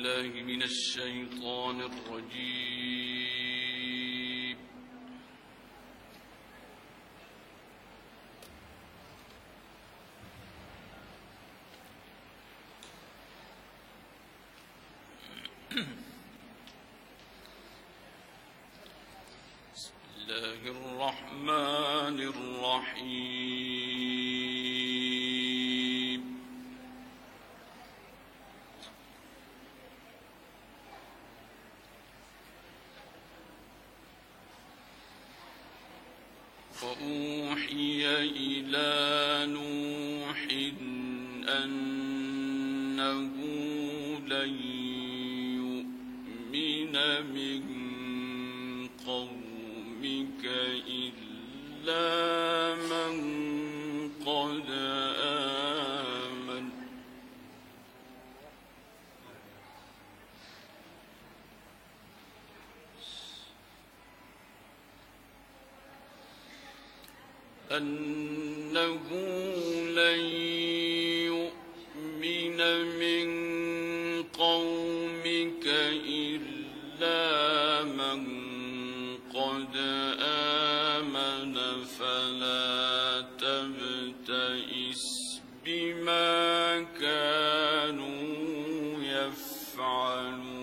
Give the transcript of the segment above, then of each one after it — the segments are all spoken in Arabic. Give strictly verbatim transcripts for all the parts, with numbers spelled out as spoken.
بالله من الشيطان الرجيم. بسم الله الرحمن الرحيم. وأوحي إلى نوح أنه لن يؤمن من قومك إلا من قد آمن أنه لن يؤمن من قومك إلا من قد آمن فلا تبتئس بما كانوا يفعلون.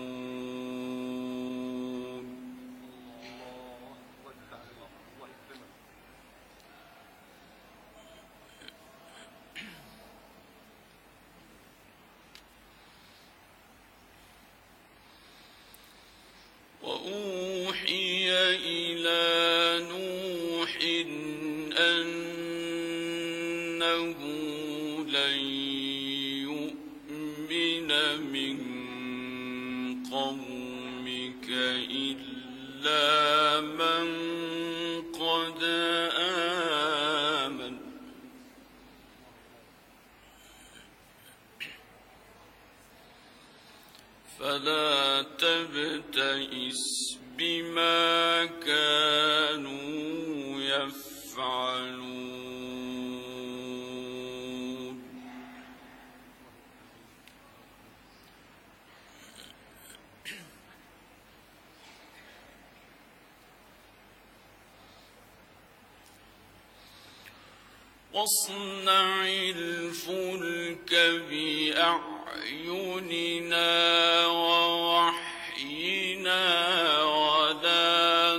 وأوحي إلى نوح أنه لن يؤمن من قومك إلا من قد آمن فلا تبتئس بما كانوا يفعلون. واصنع الفلك بأعيننا ووحينا ولا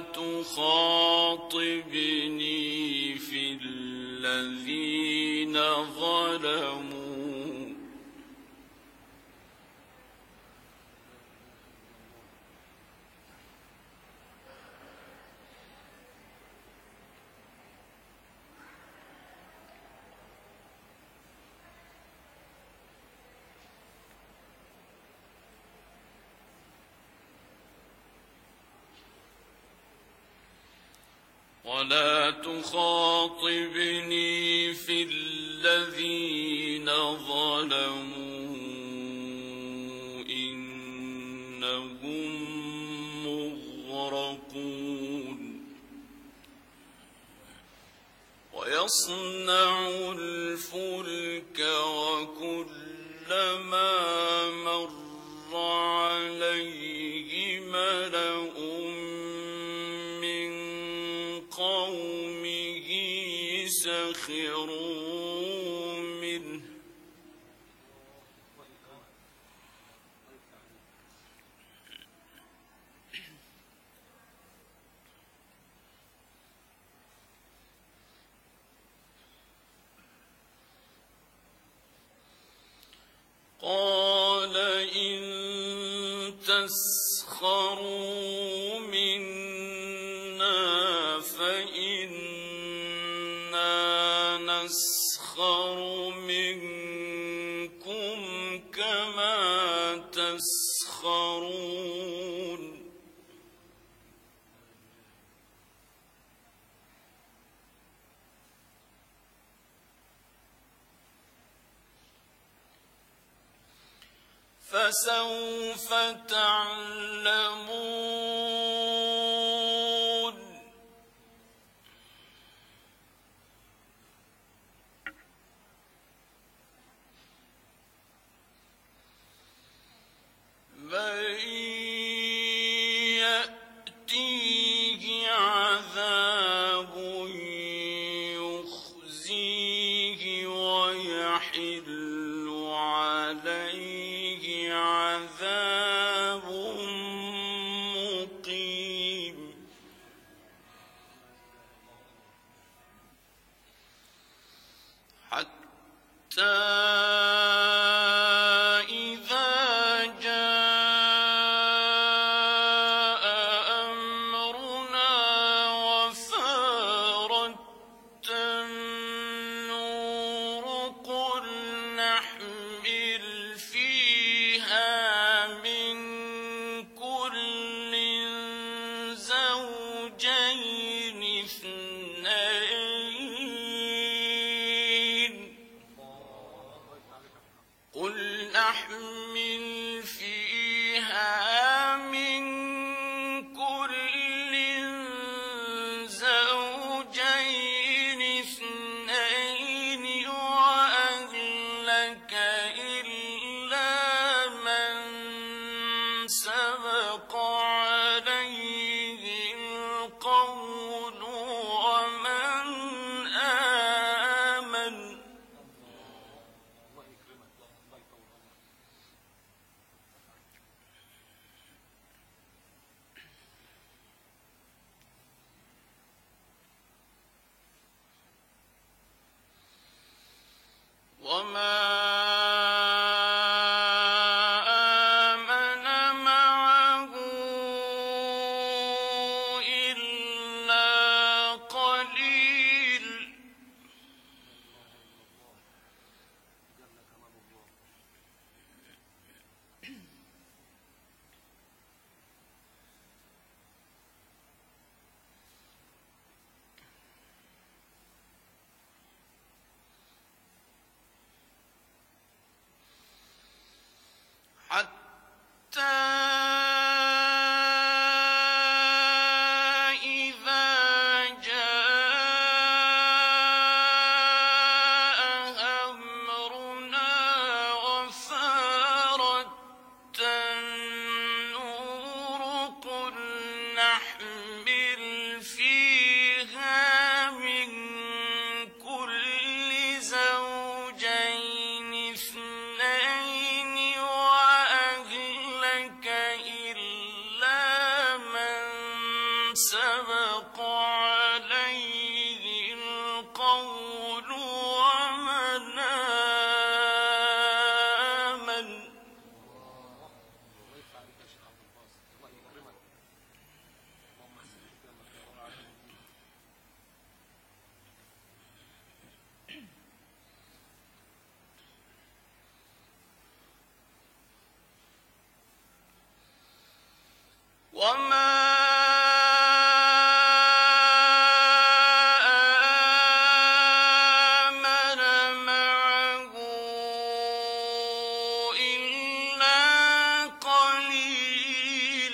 تخاطبني في الذين ظلموا ولا تخاطبني في الذين ظلموا إنهم مغرقون. ويصنع الفلك وكلما مر عليه ملأ قومه سخروا منه قال إن تسخروا منا فإنا نسخر منكم كما تسخرون. فسوف تعلمون من فيها من كل زوجين اثنين وأهلك إلا من سبق عليه القول ومن آمن. وما آمن معه إلا قليل. حتى إذا جاء أمرنا وفارت النور قل نحمل فيها من كل زوجين اثنين وأهلك إلا من سبق عليه القول ومن آمن. وما آمن معه إلا قليل.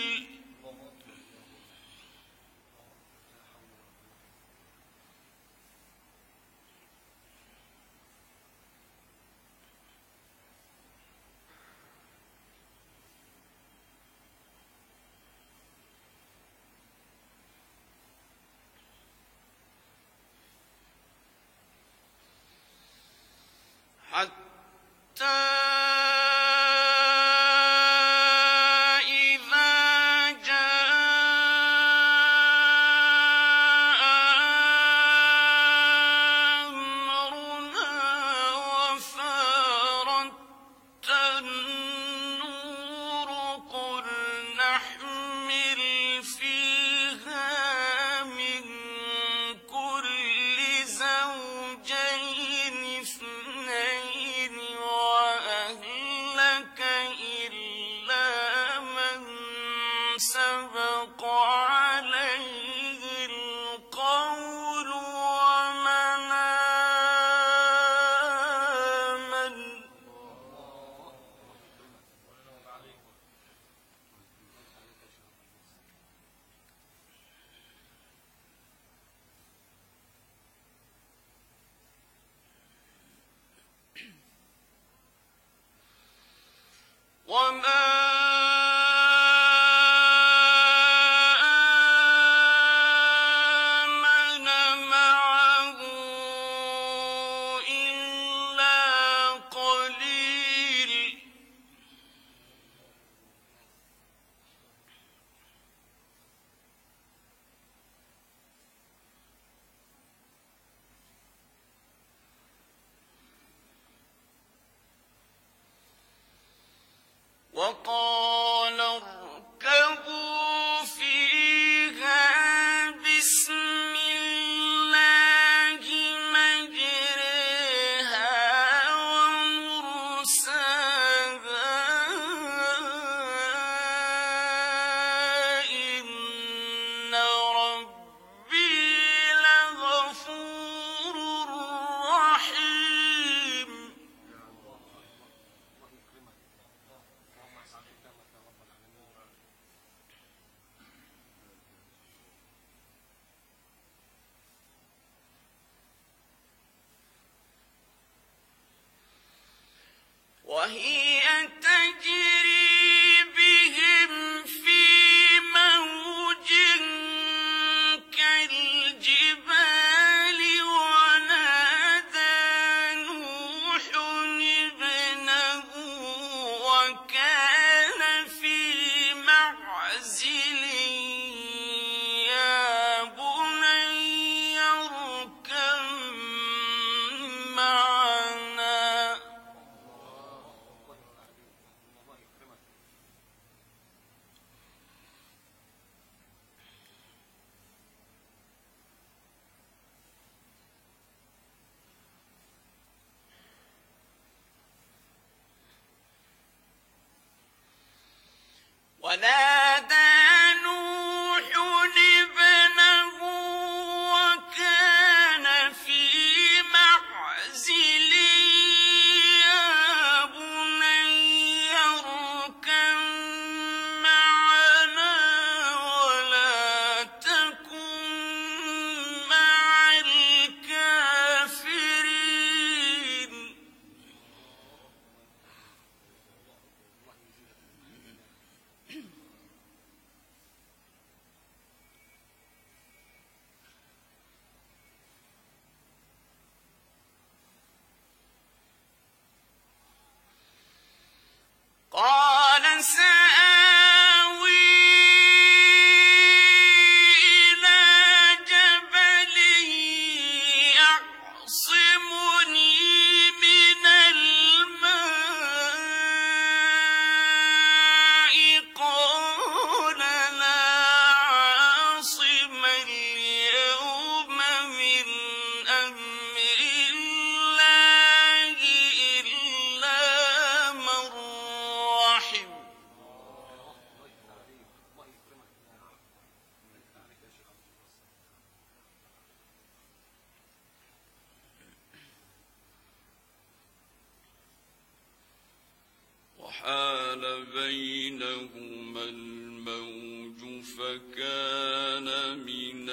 حتى إذا جاء أمرنا وفارت النور قل نحمل فيها من كل زوجين اثنين وأهلك إلا من سبق عليه القول ومن آمن. وما آمن معه إلا قليل. وقال اركبوا فيها بسم الله مجريها ومرساها إن ربي لغفور رحيم. وهي تجري بهم في موج كالجبال ونادى نوح ابنه وكان في معزل يا بني اركب معنا ونادى نوح ابنه وكان في معزل يا بني اركب معنا ولا تكن مع الكافرين قال سآوي إلى جبل يعصمني من الماء قال لا عاصم اليوم من أمر الله إلا من رحم وحال بينهما الموج فكان من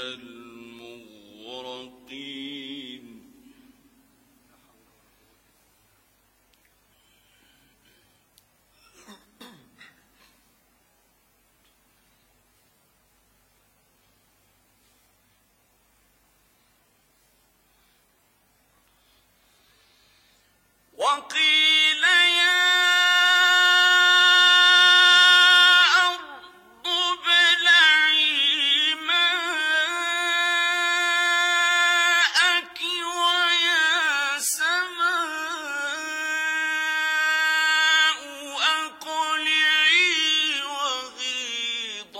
المغرقين وقيل يا أرض ابلعي ماءك ويا سماء أقلعي وغيض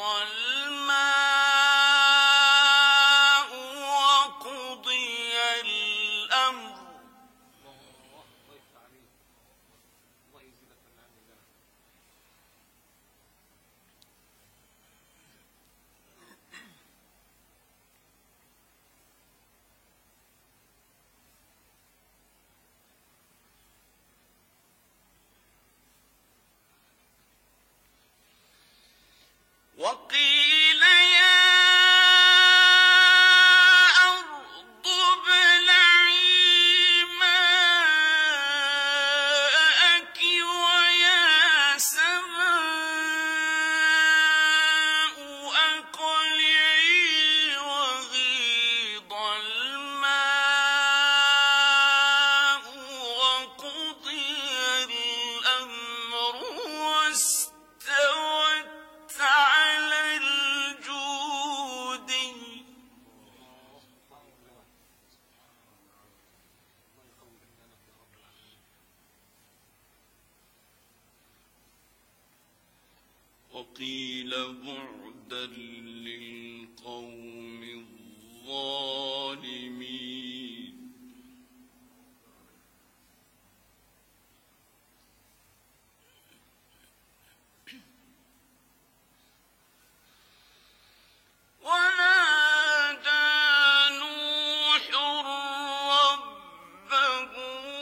الماء وقضي الأمر وقيل يا أرض ابلعي ماءك ويا سماء أقلعي وغيض الماء وقضي الأمر واستوت على الجود وقيل بعدا للقوم الظالمين ونادى نوح ربه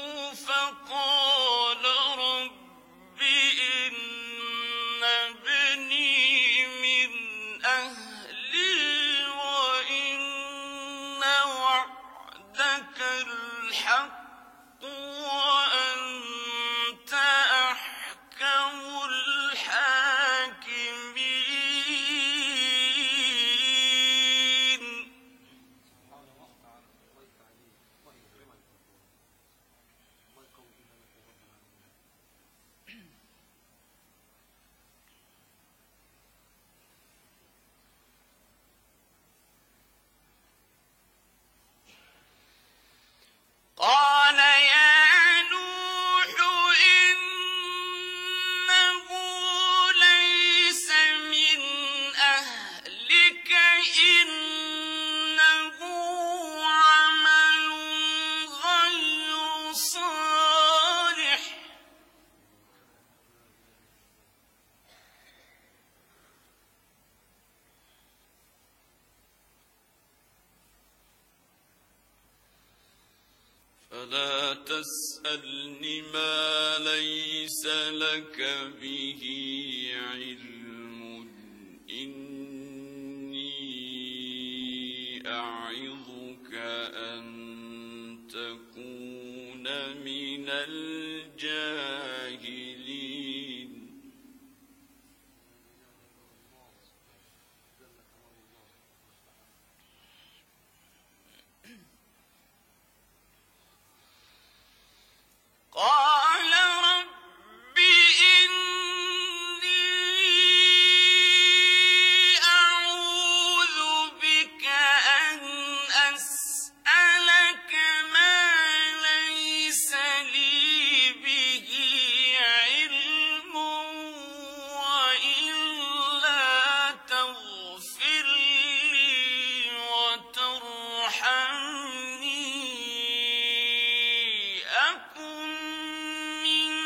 فقال رب إن ابني من أهلي وإن فلا تسألني ما ليس لك به علم إني أعظك أن تكون من الجاهلين. قال رب إني أعوذ بك أن أسألك ما ليس لي به علم وإلا تغفر لي وترحمني أكن من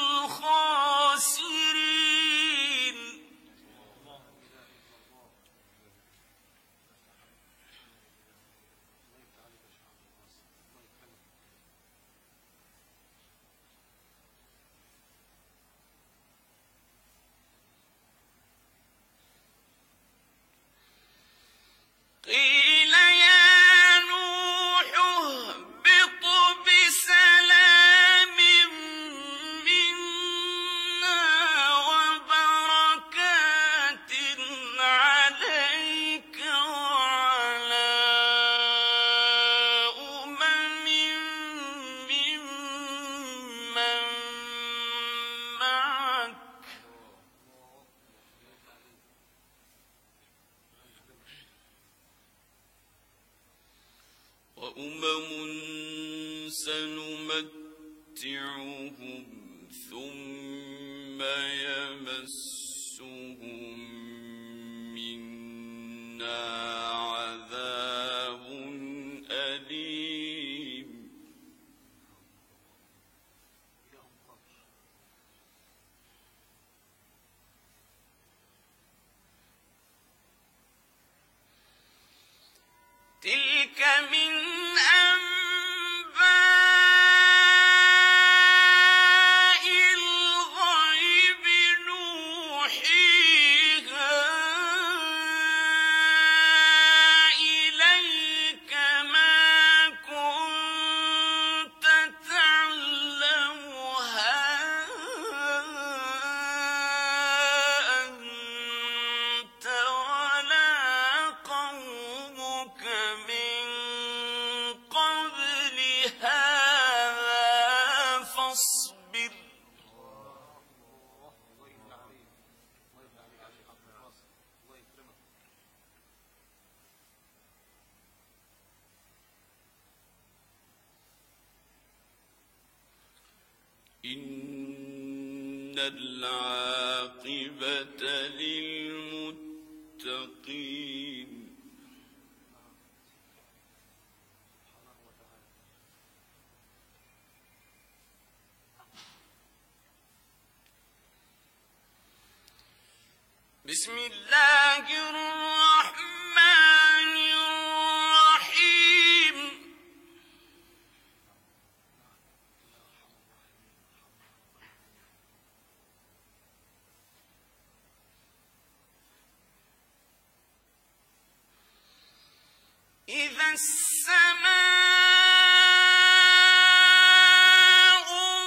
الخاسرين. قيل يا نوح اهبط بسلام منا وبركات عليك وعلى أمم ممن معك وأمم سنمتعهم ثم يمسهم منا عذاب أليم. تلك من أنباء الغيب نوحيها إليك ما كنت تعلمها أنت ولا قومك من قبل هذا فاصبر. إن العاقبة للمتقين. بسم الله الرحمن الرحيم. إذا السماء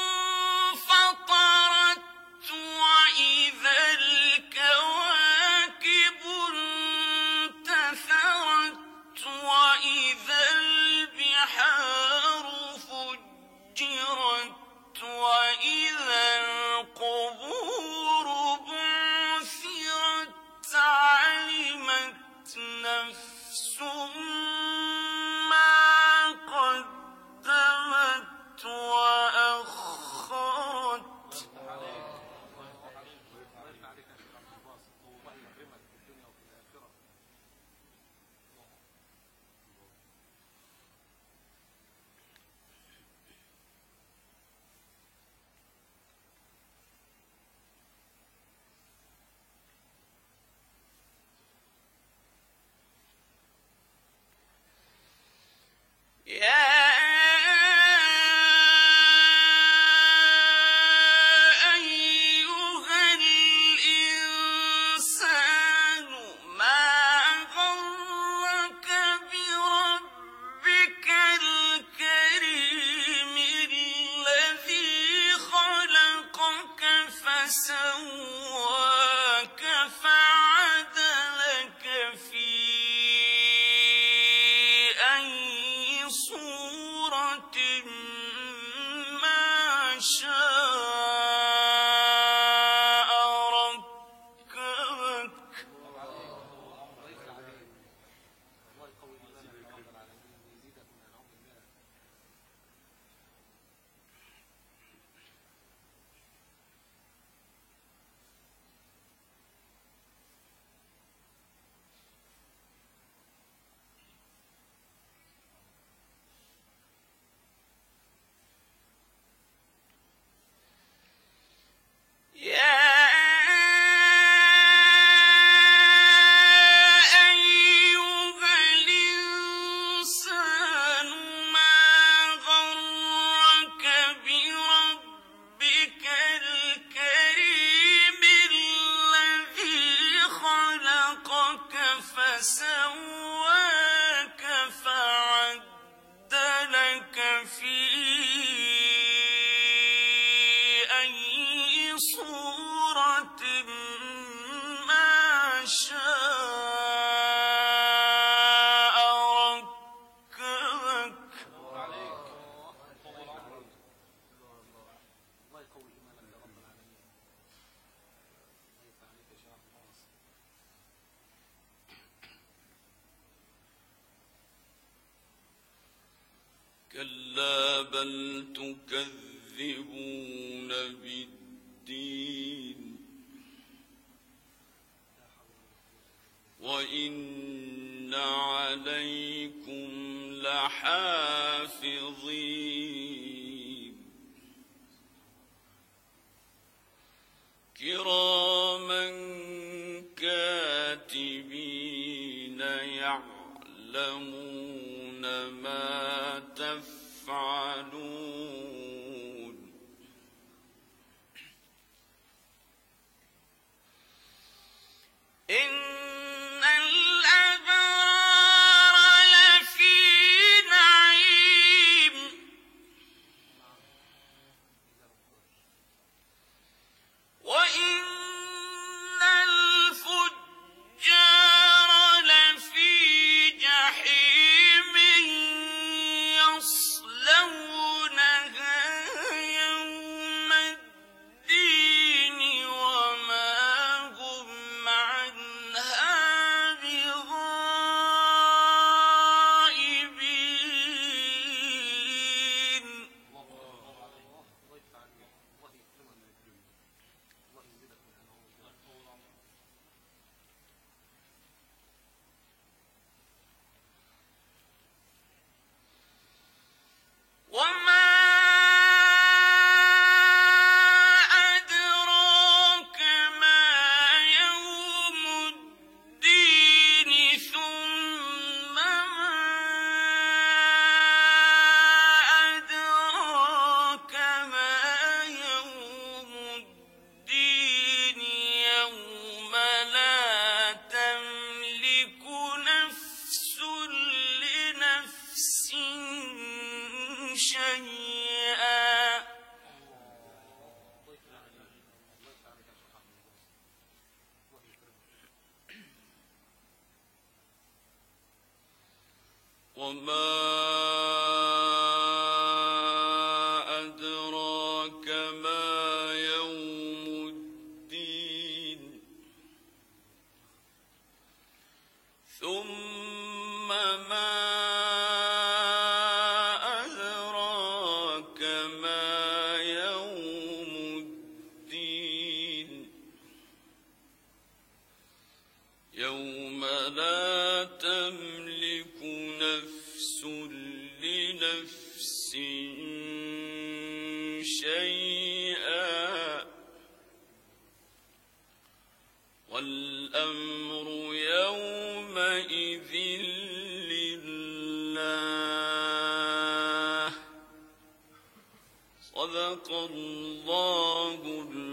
انفطرت وإذا الكواكب انتثرت وإذا البحار فجرت وإذا القبور بعثرت علمت نفس ما فسواك فعدلك في أي صورة ما شاء ركبك. كلا بل تكذبون بالدين وإن عليكم لحافظين كراما كاتبين يعلمون ما تفعلون إن الأبرار لفي نعيم وإن الفجار لفي جحيم يصلونها يوم الدين وما هم عنها بغائبين. وما أدراك ما يوم الدين ثم ما أدراك ما يوم الدين يوم لا تملك نفس لنفس شيئا وما أدراك ما يوم الدين ثم ما أدراك ما يوم الدين يوم لا تملك نفس لنفس شيئا والأمر يومئذ لله. صدق الله